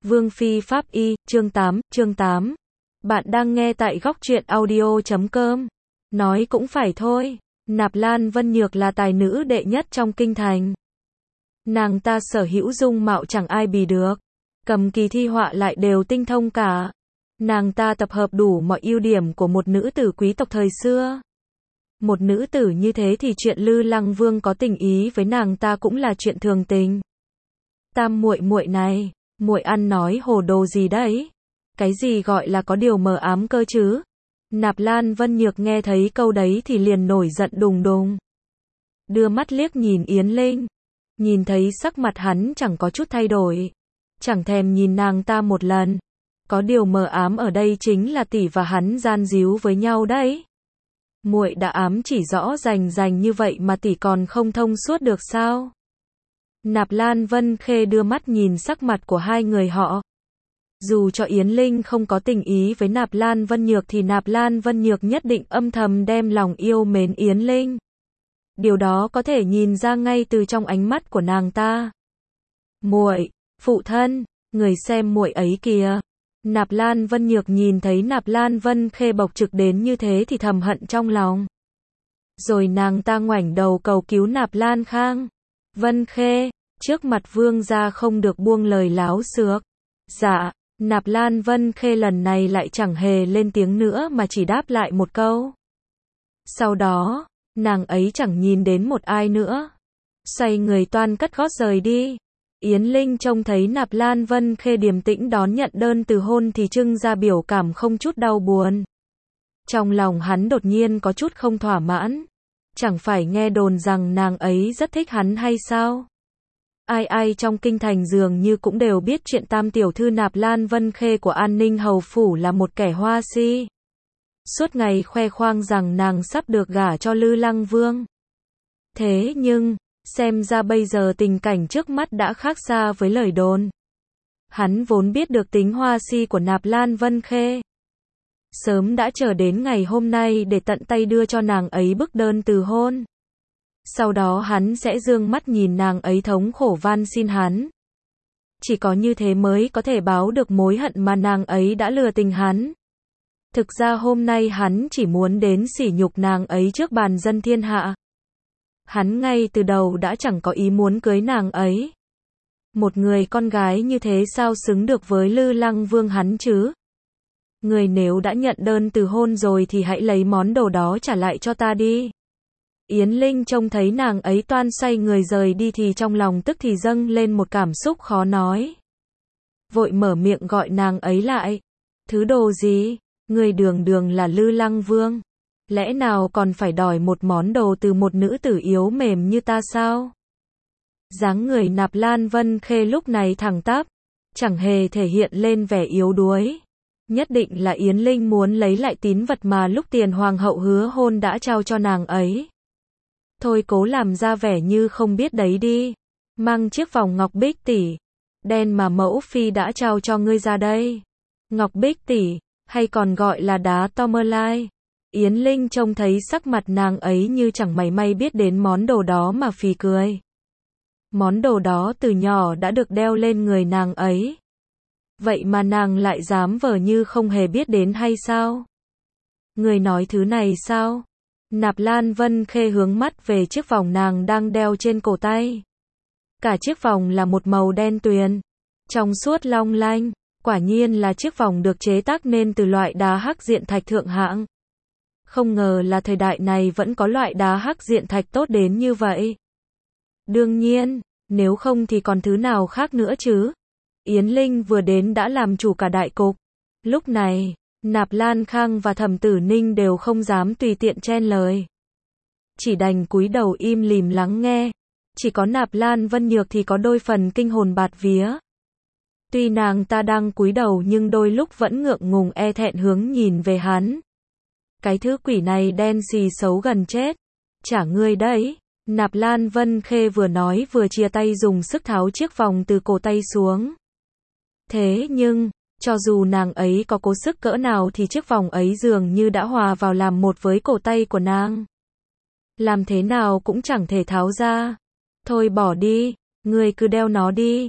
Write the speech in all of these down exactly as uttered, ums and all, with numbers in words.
Vương Phi Pháp Y, chương tám, chương tám. Bạn đang nghe tại góc truyện audio chấm com. Nói cũng phải thôi, Nạp Lan Vân Nhược là tài nữ đệ nhất trong kinh thành. Nàng ta sở hữu dung mạo chẳng ai bì được, cầm kỳ thi họa lại đều tinh thông cả. Nàng ta tập hợp đủ mọi ưu điểm của một nữ tử quý tộc thời xưa. Một nữ tử như thế thì chuyện Lư Lăng Vương có tình ý với nàng ta cũng là chuyện thường tình. Tam muội muội này, muội ăn nói hồ đồ gì đấy? Cái gì gọi là có điều mờ ám cơ chứ? Nạp Lan Vân Nhược nghe thấy câu đấy thì liền nổi giận đùng đùng. Đưa mắt liếc nhìn Yến Linh, nhìn thấy sắc mặt hắn chẳng có chút thay đổi, chẳng thèm nhìn nàng ta một lần. Có điều mờ ám ở đây chính là tỷ và hắn gian díu với nhau đấy. Muội đã ám chỉ rõ rành rành như vậy mà tỷ còn không thông suốt được sao? Nạp Lan Vân Khê đưa mắt nhìn sắc mặt của hai người họ. Dù cho Yến Linh không có tình ý với Nạp Lan Vân Nhược thì Nạp Lan Vân Nhược nhất định âm thầm đem lòng yêu mến Yến Linh. Điều đó có thể nhìn ra ngay từ trong ánh mắt của nàng ta. Muội, phụ thân, người xem muội ấy kìa. Nạp Lan Vân Nhược nhìn thấy Nạp Lan Vân Khê bộc trực đến như thế thì thầm hận trong lòng. Rồi nàng ta ngoảnh đầu cầu cứu Nạp Lan Khang. Vân Khê, trước mặt vương gia không được buông lời láo xược. Dạ, Nạp Lan Vân Khê lần này lại chẳng hề lên tiếng nữa mà chỉ đáp lại một câu. Sau đó, nàng ấy chẳng nhìn đến một ai nữa. Xoay người toan cất gót rời đi. Yến Linh trông thấy Nạp Lan Vân Khê điềm tĩnh đón nhận đơn từ hôn thì trưng ra biểu cảm không chút đau buồn. Trong lòng hắn đột nhiên có chút không thỏa mãn. Chẳng phải nghe đồn rằng nàng ấy rất thích hắn hay sao? Ai ai trong kinh thành dường như cũng đều biết chuyện tam tiểu thư Nạp Lan Vân Khê của An Ninh Hầu Phủ là một kẻ hoa si. Suốt ngày khoe khoang rằng nàng sắp được gả cho Lư Lăng Vương. Thế nhưng, xem ra bây giờ tình cảnh trước mắt đã khác xa với lời đồn. Hắn vốn biết được tính hoa si của Nạp Lan Vân Khê. Sớm đã chờ đến ngày hôm nay để tận tay đưa cho nàng ấy bức đơn từ hôn. Sau đó hắn sẽ dương mắt nhìn nàng ấy thống khổ van xin hắn. Chỉ có như thế mới có thể báo được mối hận mà nàng ấy đã lừa tình hắn. Thực ra hôm nay hắn chỉ muốn đến sỉ nhục nàng ấy trước bàn dân thiên hạ. Hắn ngay từ đầu đã chẳng có ý muốn cưới nàng ấy. Một người con gái như thế sao xứng được với Lư Lăng Vương hắn chứ? Người nếu đã nhận đơn từ hôn rồi thì hãy lấy món đồ đó trả lại cho ta đi. Yến Linh trông thấy nàng ấy toan xoay người rời đi thì trong lòng tức thì dâng lên một cảm xúc khó nói. Vội mở miệng gọi nàng ấy lại. Thứ đồ gì? Người đường đường là Lư Lăng Vương. Lẽ nào còn phải đòi một món đồ từ một nữ tử yếu mềm như ta sao? Dáng người Nạp Lan Vân Khê lúc này thẳng tắp, chẳng hề thể hiện lên vẻ yếu đuối. Nhất định là Yến Linh muốn lấy lại tín vật mà lúc tiền hoàng hậu hứa hôn đã trao cho nàng ấy. Thôi cố làm ra vẻ như không biết đấy đi. Mang chiếc vòng ngọc bích tỷ đen mà mẫu phi đã trao cho ngươi ra đây. Ngọc bích tỷ, hay còn gọi là đá tourmaline. Yến Linh trông thấy sắc mặt nàng ấy như chẳng mảy may biết đến món đồ đó mà phì cười. Món đồ đó từ nhỏ đã được đeo lên người nàng ấy. Vậy mà nàng lại dám vờ như không hề biết đến hay sao? Người nói thứ này sao? Nạp Lan Vân Khê hướng mắt về chiếc vòng nàng đang đeo trên cổ tay. Cả chiếc vòng là một màu đen tuyền, trong suốt long lanh, quả nhiên là chiếc vòng được chế tác nên từ loại đá hắc diện thạch thượng hạng. Không ngờ là thời đại này vẫn có loại đá hắc diện thạch tốt đến như vậy. Đương nhiên, nếu không thì còn thứ nào khác nữa chứ. Yến Linh vừa đến đã làm chủ cả đại cục. Lúc này, Nạp Lan Khang và Thẩm Tử Ninh đều không dám tùy tiện chen lời. Chỉ đành cúi đầu im lìm lắng nghe. Chỉ có Nạp Lan Vân Nhược thì có đôi phần kinh hồn bạt vía. Tuy nàng ta đang cúi đầu nhưng đôi lúc vẫn ngượng ngùng e thẹn hướng nhìn về hắn. Cái thứ quỷ này đen xì xấu gần chết. Chả ngươi đấy. Nạp Lan Vân Khê vừa nói vừa chia tay dùng sức tháo chiếc vòng từ cổ tay xuống. Thế nhưng, cho dù nàng ấy có cố sức cỡ nào thì chiếc vòng ấy dường như đã hòa vào làm một với cổ tay của nàng. Làm thế nào cũng chẳng thể tháo ra. Thôi bỏ đi, ngươi cứ đeo nó đi.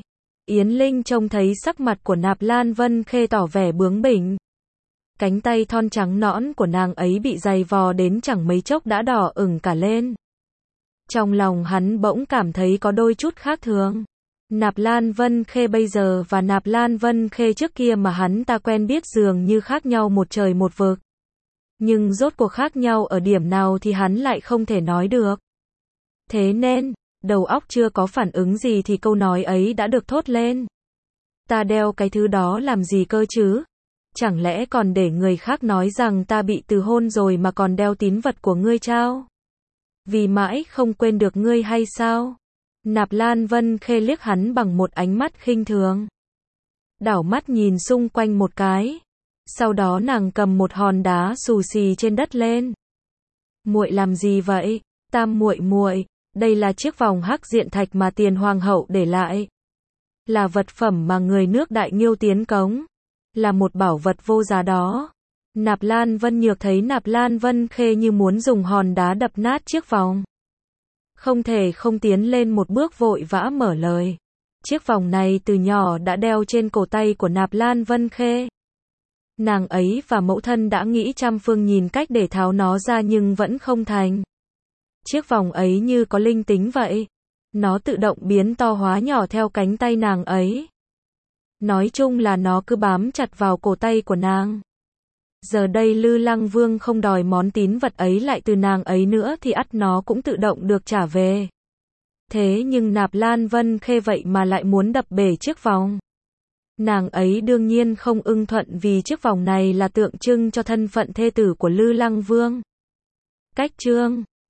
Yến Linh trông thấy sắc mặt của Nạp Lan Vân Khê tỏ vẻ bướng bỉnh. Cánh tay thon trắng nõn của nàng ấy bị giày vò đến chẳng mấy chốc đã đỏ ửng cả lên. Trong lòng hắn bỗng cảm thấy có đôi chút khác thường. Nạp Lan Vân Khê bây giờ và Nạp Lan Vân Khê trước kia mà hắn ta quen biết dường như khác nhau một trời một vực. Nhưng rốt cuộc khác nhau ở điểm nào thì hắn lại không thể nói được. Thế nên, đầu óc chưa có phản ứng gì thì câu nói ấy đã được thốt lên. Ta đeo cái thứ đó làm gì cơ chứ? Chẳng lẽ còn để người khác nói rằng ta bị từ hôn rồi mà còn đeo tín vật của ngươi trao? Vì mãi không quên được ngươi hay sao? Nạp Lan Vân Khê liếc hắn bằng một ánh mắt khinh thường. Đảo mắt nhìn xung quanh một cái. Sau đó nàng cầm một hòn đá xù xì trên đất lên. Muội làm gì vậy? Tam muội muội, đây là chiếc vòng hắc diện thạch mà tiền hoàng hậu để lại. Là vật phẩm mà người nước Đại Nghiêu tiến cống. Là một bảo vật vô giá đó. Nạp Lan Vân Nhược thấy Nạp Lan Vân Khê như muốn dùng hòn đá đập nát chiếc vòng. Không thể không tiến lên một bước vội vã mở lời. Chiếc vòng này từ nhỏ đã đeo trên cổ tay của Nạp Lan Vân Khê. Nàng ấy và mẫu thân đã nghĩ trăm phương nghìn cách để tháo nó ra nhưng vẫn không thành. Chiếc vòng ấy như có linh tính vậy. Nó tự động biến to hóa nhỏ theo cánh tay nàng ấy. Nói chung là nó cứ bám chặt vào cổ tay của nàng. Giờ đây Lư Lăng Vương không đòi món tín vật ấy lại từ nàng ấy nữa thì ắt nó cũng tự động được trả về. Thế nhưng Nạp Lan Vân Khê vậy mà lại muốn đập bể chiếc vòng. Nàng ấy đương nhiên không ưng thuận vì chiếc vòng này là tượng trưng cho thân phận thê tử của Lư Lăng Vương. Cách chương